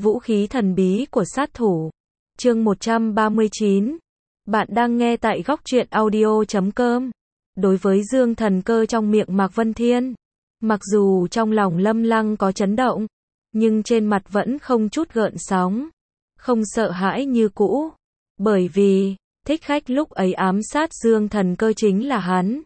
Vũ khí thần bí của sát thủ. Chương 139. Bạn đang nghe tại góc truyện audio.com. Đối với Dương Thần Cơ trong miệng Mạc Vân Thiên, mặc dù trong lòng Lâm Lăng có chấn động, nhưng trên mặt vẫn không chút gợn sóng, không sợ hãi như cũ, bởi vì thích khách lúc ấy ám sát Dương Thần Cơ chính là hắn.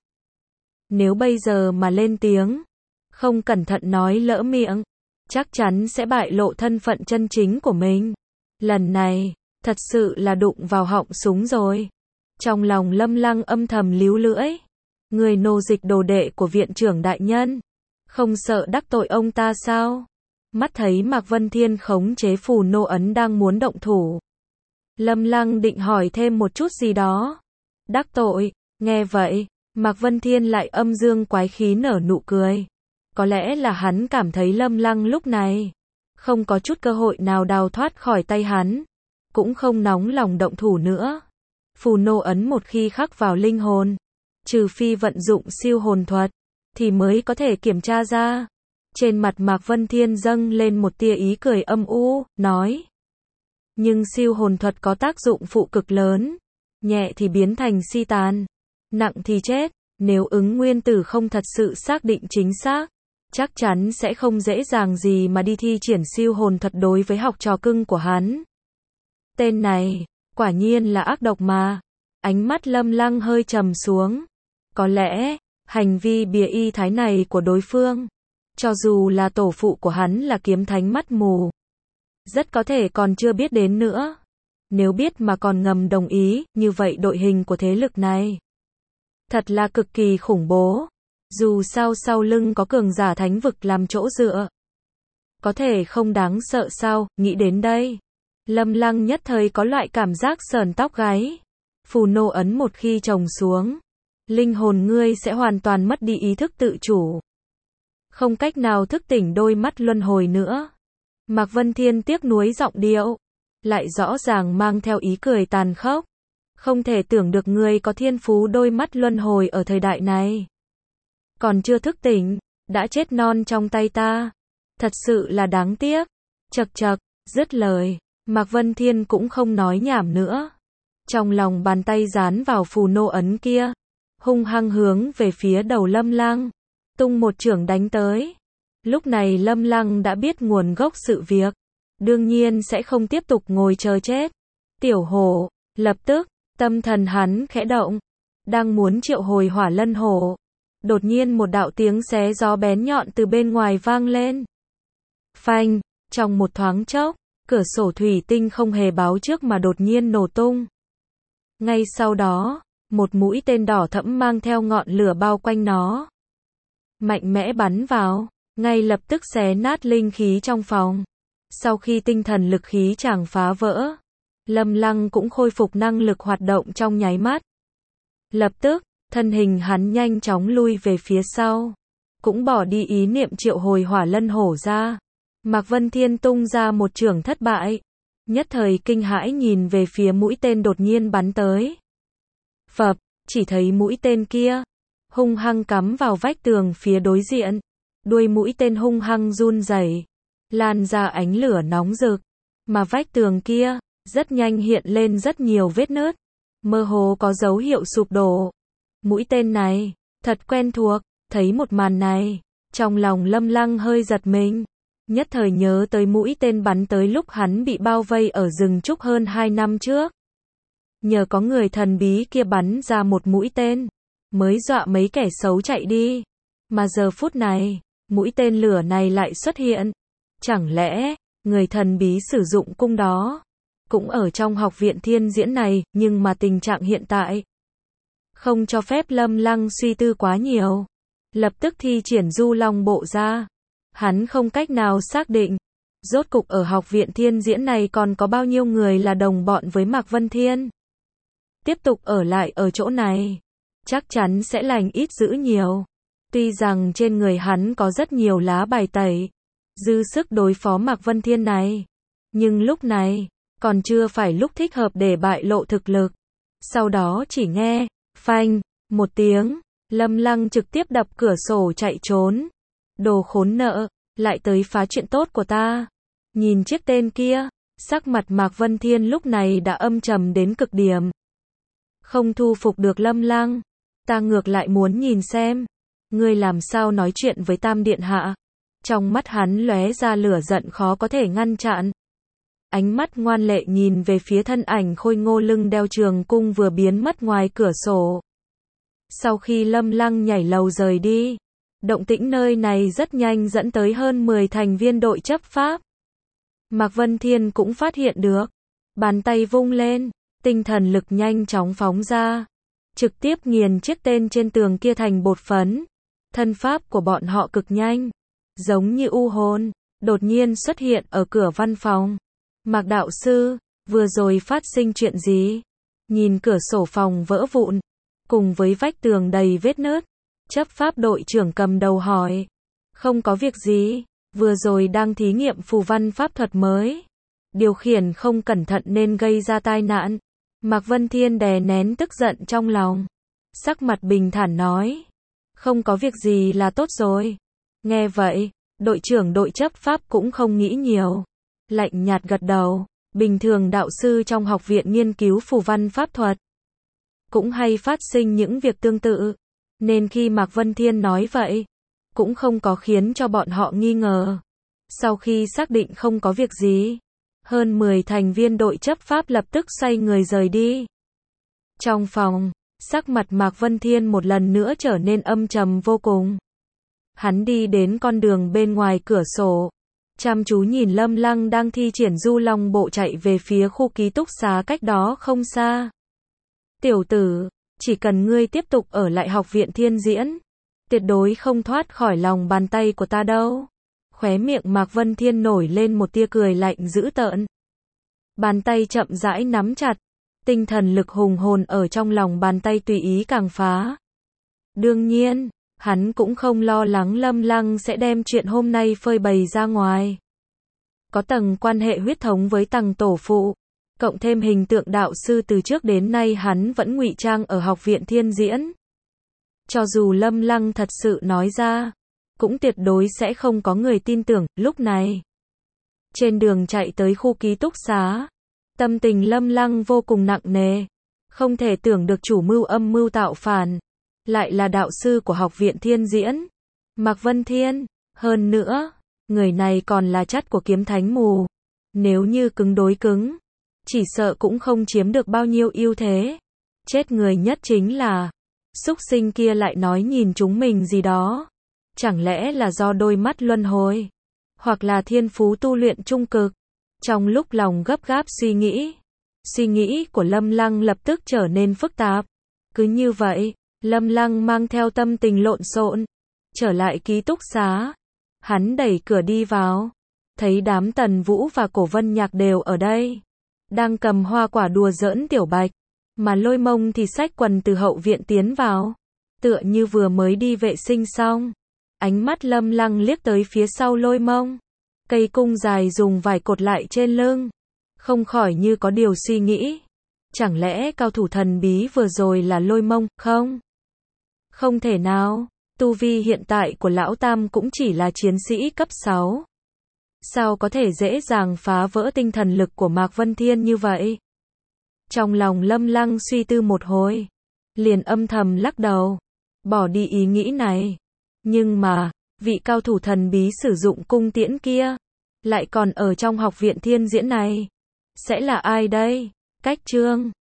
Nếu bây giờ mà lên tiếng, không cẩn thận nói lỡ miệng, chắc chắn sẽ bại lộ thân phận chân chính của mình. Lần này, thật sự là đụng vào họng súng rồi. Trong lòng Lâm Lăng âm thầm líu lưỡi. Người nô dịch đồ đệ của viện trưởng đại nhân, không sợ đắc tội ông ta sao? Mắt thấy Mạc Vân Thiên khống chế phù nô ấn đang muốn động thủ, Lâm Lăng định hỏi thêm một chút gì đó. Đắc tội? Nghe vậy, Mạc Vân Thiên lại âm dương quái khí nở nụ cười. Có lẽ là hắn cảm thấy Lâm Lăng lúc này không có chút cơ hội nào đào thoát khỏi tay hắn, cũng không nóng lòng động thủ nữa. Phù nô ấn một khi khắc vào linh hồn, trừ phi vận dụng siêu hồn thuật, thì mới có thể kiểm tra ra. Trên mặt Mạc Vân Thiên dâng lên một tia ý cười âm u, nói. Nhưng siêu hồn thuật có tác dụng phụ cực lớn, nhẹ thì biến thành si tàn, nặng thì chết. Nếu ứng nguyên tử không thật sự xác định chính xác, chắc chắn sẽ không dễ dàng gì mà đi thi triển siêu hồn thuật đối với học trò cưng của hắn. Tên này, quả nhiên là ác độc mà. Ánh mắt Lâm Lăng hơi trầm xuống. Có lẽ, hành vi bìa y thái này của đối phương, cho dù là tổ phụ của hắn là kiếm thánh mắt mù, rất có thể còn chưa biết đến nữa. Nếu biết mà còn ngầm đồng ý, như vậy đội hình của thế lực này thật là cực kỳ khủng bố. Dù sao sau lưng có cường giả thánh vực làm chỗ dựa, có thể không đáng sợ sao? Nghĩ đến đây, Lâm Lăng nhất thời có loại cảm giác sởn tóc gáy. Phù nô ấn một khi trồng xuống, linh hồn ngươi sẽ hoàn toàn mất đi ý thức tự chủ, không cách nào thức tỉnh đôi mắt luân hồi nữa. Mạc Vân Thiên tiếc nuối giọng điệu, lại rõ ràng mang theo ý cười tàn khốc. Không thể tưởng được ngươi có thiên phú đôi mắt luân hồi ở thời đại này, còn chưa thức tỉnh, đã chết non trong tay ta. Thật sự là đáng tiếc. Chậc chậc, dứt lời, Mạc Vân Thiên cũng không nói nhảm nữa. Trong lòng bàn tay dán vào phù nô ấn kia, hung hăng hướng về phía đầu Lâm Lăng, tung một chưởng đánh tới. Lúc này Lâm Lăng đã biết nguồn gốc sự việc, đương nhiên sẽ không tiếp tục ngồi chờ chết. Tiểu hổ, lập tức, tâm thần hắn khẽ động, đang muốn triệu hồi hỏa lân hổ. Đột nhiên một đạo tiếng xé gió bén nhọn từ bên ngoài vang lên. Phanh, trong một thoáng chốc, cửa sổ thủy tinh không hề báo trước mà đột nhiên nổ tung. Ngay sau đó, một mũi tên đỏ thẫm mang theo ngọn lửa bao quanh nó, mạnh mẽ bắn vào, ngay lập tức xé nát linh khí trong phòng. Sau khi tinh thần lực khí chàng phá vỡ, Lâm Lăng cũng khôi phục năng lực hoạt động trong nháy mắt. Lập tức, thân hình hắn nhanh chóng lui về phía sau, cũng bỏ đi ý niệm triệu hồi hỏa lân hổ ra. Mạc Vân Thiên tung ra một chưởng thất bại, nhất thời kinh hãi nhìn về phía mũi tên đột nhiên bắn tới. Phập, chỉ thấy mũi tên kia hung hăng cắm vào vách tường phía đối diện, đuôi mũi tên hung hăng run rẩy, lan ra ánh lửa nóng rực, mà vách tường kia rất nhanh hiện lên rất nhiều vết nứt, mơ hồ có dấu hiệu sụp đổ. Mũi tên này thật quen thuộc. Thấy một màn này, trong lòng Lâm Lăng hơi giật mình, nhất thời nhớ tới mũi tên bắn tới lúc hắn bị bao vây ở rừng trúc hơn 2 năm trước. Nhờ có người thần bí kia bắn ra một mũi tên, mới dọa mấy kẻ xấu chạy đi. Mà giờ phút này, mũi tên lửa này lại xuất hiện. Chẳng lẽ, người thần bí sử dụng cung đó cũng ở trong học viện thiên diễn này, nhưng mà tình trạng hiện tại không cho phép Lâm Lăng suy tư quá nhiều. Lập tức thi triển du long bộ ra. Hắn không cách nào xác định, rốt cục ở học viện thiên diễn này còn có bao nhiêu người là đồng bọn với Mạc Vân Thiên. Tiếp tục ở lại ở chỗ này, chắc chắn sẽ lành ít dữ nhiều. Tuy rằng trên người hắn có rất nhiều lá bài tẩy, dư sức đối phó Mạc Vân Thiên này, nhưng lúc này, còn chưa phải lúc thích hợp để bại lộ thực lực. Sau đó chỉ nghe, phanh, một tiếng, Lâm Lăng trực tiếp đập cửa sổ chạy trốn. Đồ khốn nợ, lại tới phá chuyện tốt của ta. Nhìn chiếc tên kia, sắc mặt Mạc Vân Thiên lúc này đã âm trầm đến cực điểm. Không thu phục được Lâm Lăng, ta ngược lại muốn nhìn xem, ngươi làm sao nói chuyện với Tam Điện Hạ. Trong mắt hắn lóe ra lửa giận khó có thể ngăn chặn. Ánh mắt ngoan lệ nhìn về phía thân ảnh khôi ngô lưng đeo trường cung vừa biến mất ngoài cửa sổ. Sau khi Lâm Lăng nhảy lầu rời đi, động tĩnh nơi này rất nhanh dẫn tới hơn 10 thành viên đội chấp pháp. Mạc Vân Thiên cũng phát hiện được. Bàn tay vung lên, tinh thần lực nhanh chóng phóng ra, trực tiếp nghiền chiếc tên trên tường kia thành bột phấn. Thân pháp của bọn họ cực nhanh, giống như u hồn, đột nhiên xuất hiện ở cửa văn phòng. Mạc đạo sư, vừa rồi phát sinh chuyện gì? Nhìn cửa sổ phòng vỡ vụn, cùng với vách tường đầy vết nứt, chấp pháp đội trưởng cầm đầu hỏi. Không có việc gì, vừa rồi đang thí nghiệm phù văn pháp thuật mới. Điều khiển không cẩn thận nên gây ra tai nạn. Mạc Vân Thiên đè nén tức giận trong lòng. Sắc mặt bình thản nói. Không có việc gì là tốt rồi. Nghe vậy, đội trưởng đội chấp pháp cũng không nghĩ nhiều. Lạnh nhạt gật đầu. Bình thường đạo sư trong học viện nghiên cứu phù văn pháp thuật cũng hay phát sinh những việc tương tự. Nên khi Mạc Vân Thiên nói vậy, cũng không có khiến cho bọn họ nghi ngờ. Sau khi xác định không có việc gì, hơn 10 thành viên đội chấp pháp lập tức xoay người rời đi. Trong phòng, sắc mặt Mạc Vân Thiên một lần nữa trở nên âm trầm vô cùng. Hắn đi đến con đường bên ngoài cửa sổ, chăm chú nhìn Lâm Lăng đang thi triển du long bộ chạy về phía khu ký túc xá cách đó không xa. Tiểu tử, chỉ cần ngươi tiếp tục ở lại học viện Thiên Diễn, tuyệt đối không thoát khỏi lòng bàn tay của ta đâu. Khóe miệng Mạc Vân Thiên nổi lên một tia cười lạnh dữ tợn. Bàn tay chậm rãi nắm chặt, tinh thần lực hùng hồn ở trong lòng bàn tay tùy ý càng phá. Đương nhiên, hắn cũng không lo lắng Lâm Lăng sẽ đem chuyện hôm nay phơi bày ra ngoài. Có tầng quan hệ huyết thống với tầng tổ phụ, cộng thêm hình tượng đạo sư từ trước đến nay hắn vẫn ngụy trang ở học viện Thiên Diễn. Cho dù Lâm Lăng thật sự nói ra, cũng tuyệt đối sẽ không có người tin tưởng. Lúc này, trên đường chạy tới khu ký túc xá, tâm tình Lâm Lăng vô cùng nặng nề. Không thể tưởng được chủ mưu âm mưu tạo phản lại là đạo sư của học viện Thiên Diễn, Mạc Vân Thiên. Hơn nữa, người này còn là chắt của kiếm thánh mù. Nếu như cứng đối cứng, chỉ sợ cũng không chiếm được bao nhiêu ưu thế. Chết người nhất chính là súc sinh kia lại nói nhìn chúng mình gì đó. Chẳng lẽ là do đôi mắt luân hồi, hoặc là thiên phú tu luyện trung cực? Trong lúc lòng gấp gáp suy nghĩ của Lâm Lăng lập tức trở nên phức tạp. Cứ như vậy, Lâm Lăng mang theo tâm tình lộn xộn, trở lại ký túc xá. Hắn đẩy cửa đi vào, thấy đám Tần Vũ và Cổ Vân Nhạc đều ở đây, đang cầm hoa quả đùa giỡn Tiểu Bạch, mà Lôi Mông thì xách quần từ hậu viện tiến vào, tựa như vừa mới đi vệ sinh xong. Ánh mắt Lâm Lăng liếc tới phía sau Lôi Mông, cây cung dài dùng vải cột lại trên lưng, không khỏi như có điều suy nghĩ. Chẳng lẽ cao thủ thần bí vừa rồi là Lôi Mông? Không thể nào, tu vi hiện tại của lão tam cũng chỉ là chiến sĩ cấp 6. Sao có thể dễ dàng phá vỡ tinh thần lực của Mạc Vân Thiên như vậy? Trong lòng Lâm Lăng suy tư một hồi, liền âm thầm lắc đầu, bỏ đi ý nghĩ này. Nhưng mà, vị cao thủ thần bí sử dụng cung tiễn kia, lại còn ở trong học viện Thiên Diễn này. Sẽ là ai đây? Cách chương